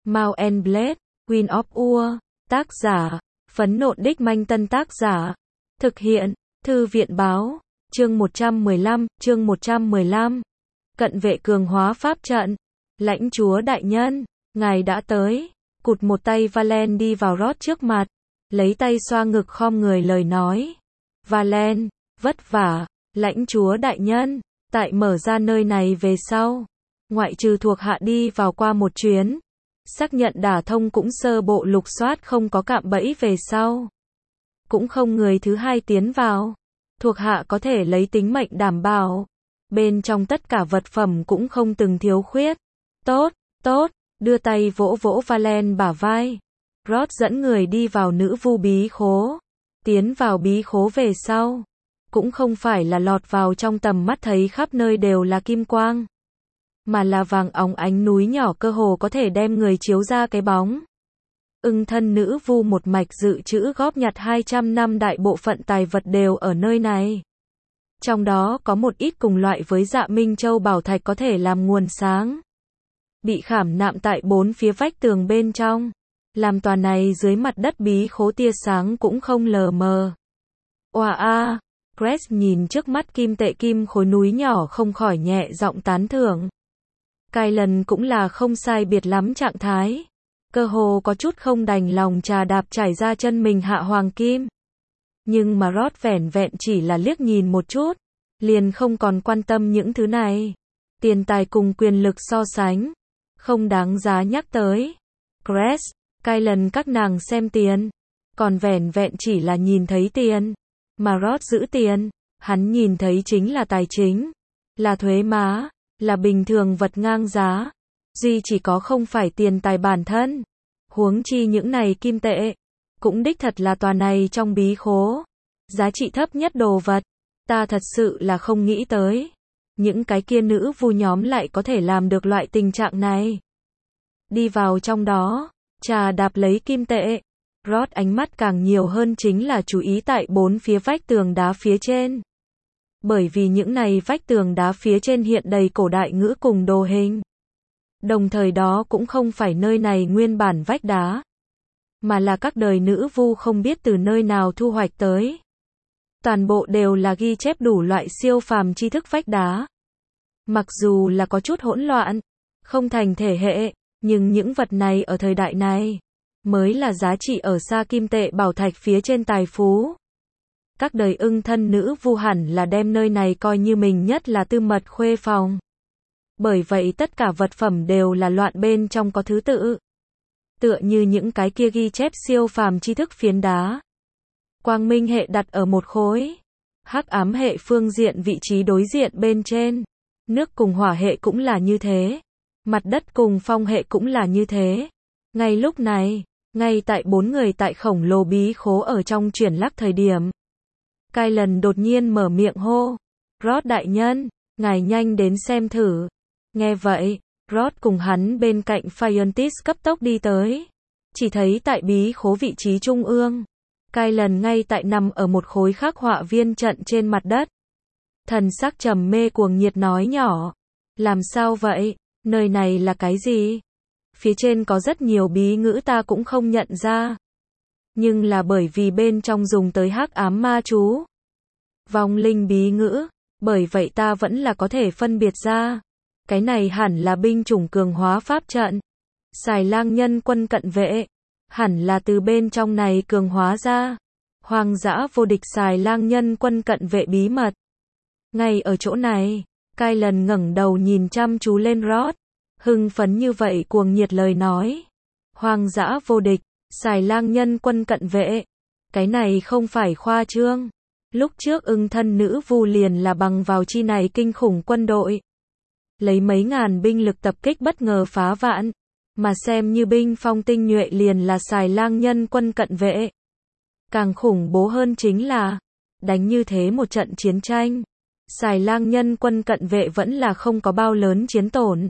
Mount and Blade, Queen of War, tác giả, Phấn Nộn Đích Manh Tân tác giả, thực hiện, Thư viện báo, chương 115, cận vệ cường hóa pháp trận, lãnh chúa đại nhân, ngài đã tới, cụt một tay Valen đi vào Rod trước mặt, lấy tay xoa ngực khom người lời nói, Valen, vất vả, lãnh chúa đại nhân, tại mở ra nơi này về sau, ngoại trừ thuộc hạ đi vào qua một chuyến, xác nhận đả thông cũng sơ bộ lục soát không có cạm bẫy về sau. Cũng không người thứ hai tiến vào. Thuộc hạ có thể lấy tính mệnh đảm bảo. Bên trong tất cả vật phẩm cũng không từng thiếu khuyết. Tốt, tốt, đưa tay vỗ vỗ Valen bả vai. Rod dẫn người đi vào nữ vu bí khố. Tiến vào bí khố về sau. Cũng không phải là lọt vào trong tầm mắt thấy khắp nơi đều là kim quang. Mà là vàng óng ánh núi nhỏ cơ hồ có thể đem người chiếu ra cái bóng. Ưng thân nữ vu một mạch dự trữ góp nhặt 200 năm đại bộ phận tài vật đều ở nơi này. Trong đó có một ít cùng loại với Dạ Minh Châu bảo thạch có thể làm nguồn sáng. Bị khảm nạm tại bốn phía vách tường bên trong. Làm tòa này dưới mặt đất bí khố tia sáng cũng không lờ mờ. Oà a, Crest nhìn trước mắt kim tệ kim khối núi nhỏ không khỏi nhẹ giọng tán thưởng. Kylan cũng là không sai biệt lắm trạng thái. Cơ hồ có chút không đành lòng trà đạp trải ra chân mình hạ hoàng kim. Nhưng mà Rod vẻn vẹn chỉ là liếc nhìn một chút. Liền không còn quan tâm những thứ này. Tiền tài cùng quyền lực so sánh. Không đáng giá nhắc tới. Crest, Kylan các nàng xem tiền. Còn vẻn vẹn chỉ là nhìn thấy tiền. Mà Rod giữ tiền. Hắn nhìn thấy chính là tài chính. Là thuế má. Là bình thường vật ngang giá. Duy chỉ có không phải tiền tài bản thân. Huống chi những này kim tệ. Cũng đích thật là tòa này trong bí khố. Giá trị thấp nhất đồ vật. Ta thật sự là không nghĩ tới. Những cái kia nữ vu nhóm lại có thể làm được loại tình trạng này. Đi vào trong đó. Trà đạp lấy kim tệ. Rod ánh mắt càng nhiều hơn chính là chú ý tại bốn phía vách tường đá phía trên. Bởi vì những này vách tường đá phía trên hiện đầy cổ đại ngữ cùng đồ hình. Đồng thời đó cũng không phải nơi này nguyên bản vách đá. Mà là các đời nữ vu không biết từ nơi nào thu hoạch tới. Toàn bộ đều là ghi chép đủ loại siêu phàm tri thức vách đá. Mặc dù là có chút hỗn loạn, không thành thể hệ, nhưng những vật này ở thời đại này, mới là giá trị ở xa kim tệ bảo thạch phía trên tài phú. Các đời ưng thân nữ vu hẳn là đem nơi này coi như mình nhất là tư mật khuê phòng. Bởi vậy tất cả vật phẩm đều là loạn bên trong có thứ tự. Tựa như những cái kia ghi chép siêu phàm tri thức phiến đá. Quang minh hệ đặt ở một khối. Hắc ám hệ phương diện vị trí đối diện bên trên. Nước cùng hỏa hệ cũng là như thế. Mặt đất cùng phong hệ cũng là như thế. Ngay lúc này, ngay tại bốn người tại khổng lồ bí khố ở trong chuyển lắc thời điểm. Kylan đột nhiên mở miệng hô. Rod đại nhân, ngài nhanh đến xem thử. Nghe vậy, Rod cùng hắn bên cạnh Phiontis cấp tốc đi tới. Chỉ thấy tại bí khố vị trí trung ương. Kylan ngay tại nằm ở một khối khắc họa viên trận trên mặt đất. Thần sắc trầm mê cuồng nhiệt nói nhỏ. Làm sao vậy? Nơi này là cái gì? Phía trên có rất nhiều bí ngữ ta cũng không nhận ra. Nhưng là bởi vì bên trong dùng tới hắc ám ma chú. Vong linh bí ngữ. Bởi vậy ta vẫn là có thể phân biệt ra. Cái này hẳn là binh chủng cường hóa pháp trận. Xài lang nhân quân cận vệ. Hẳn là từ bên trong này cường hóa ra. Hoang dã vô địch xài lang nhân quân cận vệ bí mật. Ngay ở chỗ này, Kylan ngẩng đầu nhìn chăm chú lên Rod. Hưng phấn như vậy cuồng nhiệt lời nói. Hoang dã vô địch, xài lang nhân quân cận vệ. Cái này không phải khoa trương. Lúc trước ưng thân nữ vu liền là bằng vào chi này kinh khủng quân đội. Lấy mấy ngàn binh lực tập kích bất ngờ phá vạn. Mà xem như binh phong tinh nhuệ liền là xài lang nhân quân cận vệ. Càng khủng bố hơn chính là, đánh như thế một trận chiến tranh. Xài lang nhân quân cận vệ vẫn là không có bao lớn chiến tổn.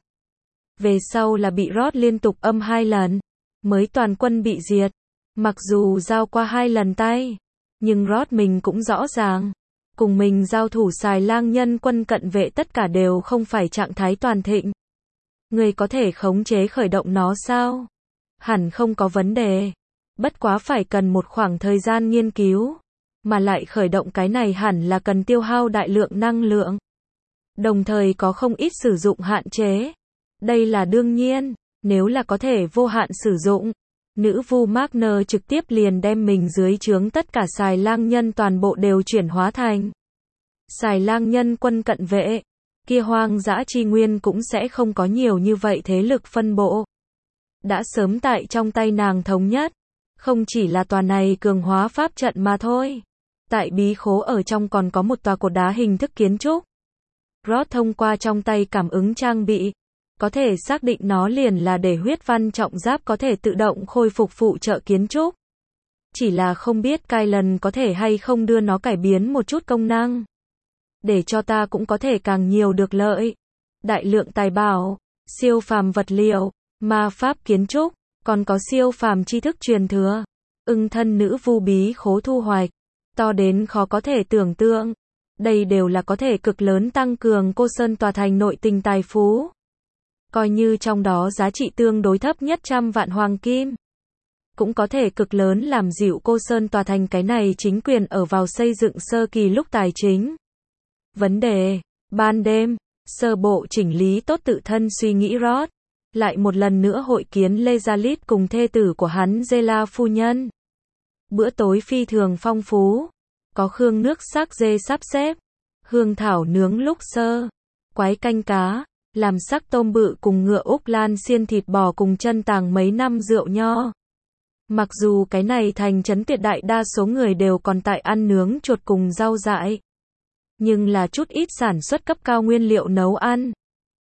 Về sau là bị Rod liên tục âm 2 lần. Mới toàn quân bị diệt. Mặc dù giao qua 2 lần tay. Nhưng Rod mình cũng rõ ràng. Cùng mình giao thủ xài lang nhân quân cận vệ tất cả đều không phải trạng thái toàn thịnh. Người có thể khống chế khởi động nó sao? hẳn không có vấn đề. Bất quá phải cần một khoảng thời gian nghiên cứu, mà lại khởi động cái này hẳn là cần tiêu hao đại lượng năng lượng. Đồng thời có không ít sử dụng hạn chế. Đây là đương nhiên, nếu là có thể vô hạn sử dụng, nữ vu Magner trực tiếp liền đem mình dưới trướng tất cả xài lang nhân toàn bộ đều chuyển hóa thành xài lang nhân quân cận vệ, kia hoang dã chi nguyên cũng sẽ không có nhiều như vậy thế lực phân bộ. Đã sớm tại trong tay nàng thống nhất, không chỉ là tòa này cường hóa pháp trận mà thôi. Tại bí khố ở trong còn có một tòa cột đá hình thức kiến trúc. Rod thông qua trong tay cảm ứng trang bị, có thể xác định nó liền là để huyết văn trọng giáp có thể tự động khôi phục phụ trợ kiến trúc. Chỉ là không biết Kylan có thể hay không đưa nó cải biến một chút công năng, để cho ta cũng có thể càng nhiều được lợi. Đại lượng tài bảo, siêu phàm vật liệu, ma pháp kiến trúc, còn có siêu phàm tri thức truyền thừa. Ưng thân nữ vu bí khố thu hoạch, to đến khó có thể tưởng tượng. Đây đều là có thể cực lớn tăng cường cô Sơn tòa thành nội tình tài phú. Coi như trong đó giá trị tương đối thấp nhất 100 vạn hoàng kim, cũng có thể cực lớn làm dịu cô Sơn tòa thành cái này chính quyền ở vào xây dựng sơ kỳ lúc tài chính. Vấn đề, ban đêm, sơ bộ chỉnh lý tốt tự thân suy nghĩ Rod, lại một lần nữa hội kiến Lezalit cùng thê tử của hắn Zela phu nhân. Bữa tối phi thường phong phú, có khương nước xác dê sắp xếp, hương thảo nướng lúc sơ, quái canh cá, làm sắc tôm bự cùng ngựa Úc Lan xiên thịt bò cùng chân tàng mấy năm rượu nho. Mặc dù cái này thành trấn tuyệt đại đa số người đều còn tại ăn nướng chuột cùng rau dại, nhưng là chút ít sản xuất cấp cao nguyên liệu nấu ăn.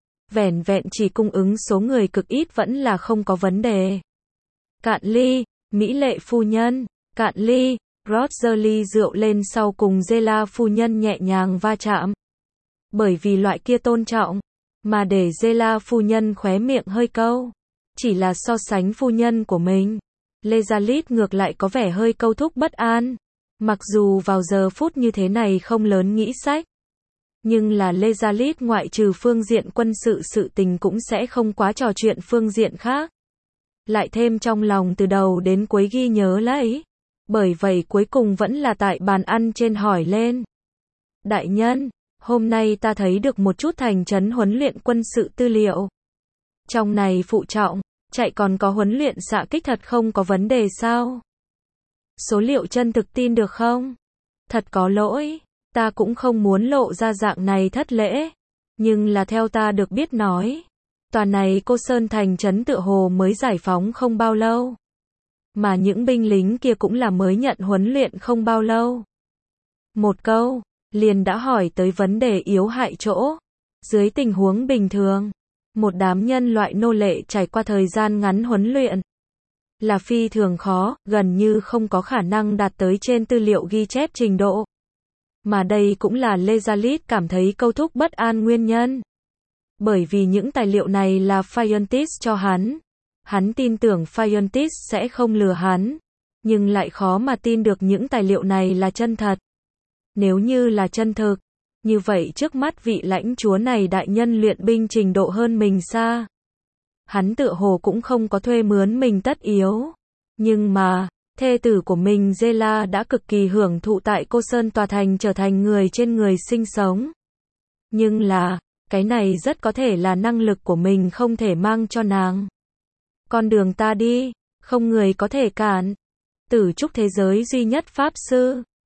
Vẻn vẹn chỉ cung ứng số người cực ít vẫn là không có vấn đề. Cạn ly, mỹ lệ phu nhân, cạn ly. Rod giơ ly rượu lên sau cùng Zela phu nhân nhẹ nhàng va chạm. Bởi vì loại kia tôn trọng, mà để Zela phu nhân khóe miệng hơi câu. Chỉ là so sánh phu nhân của mình, Lezalit ngược lại có vẻ hơi câu thúc bất an. Mặc dù vào giờ phút như thế này không lớn nghĩ sách, nhưng là Lezalit ngoại trừ phương diện quân sự sự tình cũng sẽ không quá trò chuyện phương diện khác. Lại thêm trong lòng từ đầu đến cuối ghi nhớ lấy. Bởi vậy cuối cùng vẫn là tại bàn ăn trên hỏi lên. Đại nhân, hôm nay ta thấy được một chút thành trấn huấn luyện quân sự tư liệu. Trong này phụ trọng, chạy còn có huấn luyện xạ kích thật không có vấn đề sao? Số liệu chân thực tin được không? Thật có lỗi, ta cũng không muốn lộ ra dạng này thất lễ. Nhưng là theo ta được biết nói, tòa này cô Sơn thành trấn tựa hồ mới giải phóng không bao lâu. Mà những binh lính kia cũng là mới nhận huấn luyện không bao lâu. Một câu, liền đã hỏi tới vấn đề yếu hại chỗ. Dưới tình huống bình thường, một đám nhân loại nô lệ trải qua thời gian ngắn huấn luyện là phi thường khó, gần như không có khả năng đạt tới trên tư liệu ghi chép trình độ. Mà đây cũng là Lezalit cảm thấy câu thúc bất an nguyên nhân. Bởi vì những tài liệu này là Phiontis cho hắn. Hắn tin tưởng Phiontis sẽ không lừa hắn, nhưng lại khó mà tin được những tài liệu này là chân thật. Nếu như là chân thực, như vậy trước mắt vị lãnh chúa này đại nhân luyện binh trình độ hơn mình xa. Hắn tựa hồ cũng không có thuê mướn mình tất yếu. Nhưng mà, thê tử của mình Zela đã cực kỳ hưởng thụ tại cô Sơn tòa thành trở thành người trên người sinh sống. Nhưng là, cái này rất có thể là năng lực của mình không thể mang cho nàng. Con đường ta đi, không người có thể cản. Tử trúc thế giới duy nhất pháp sư,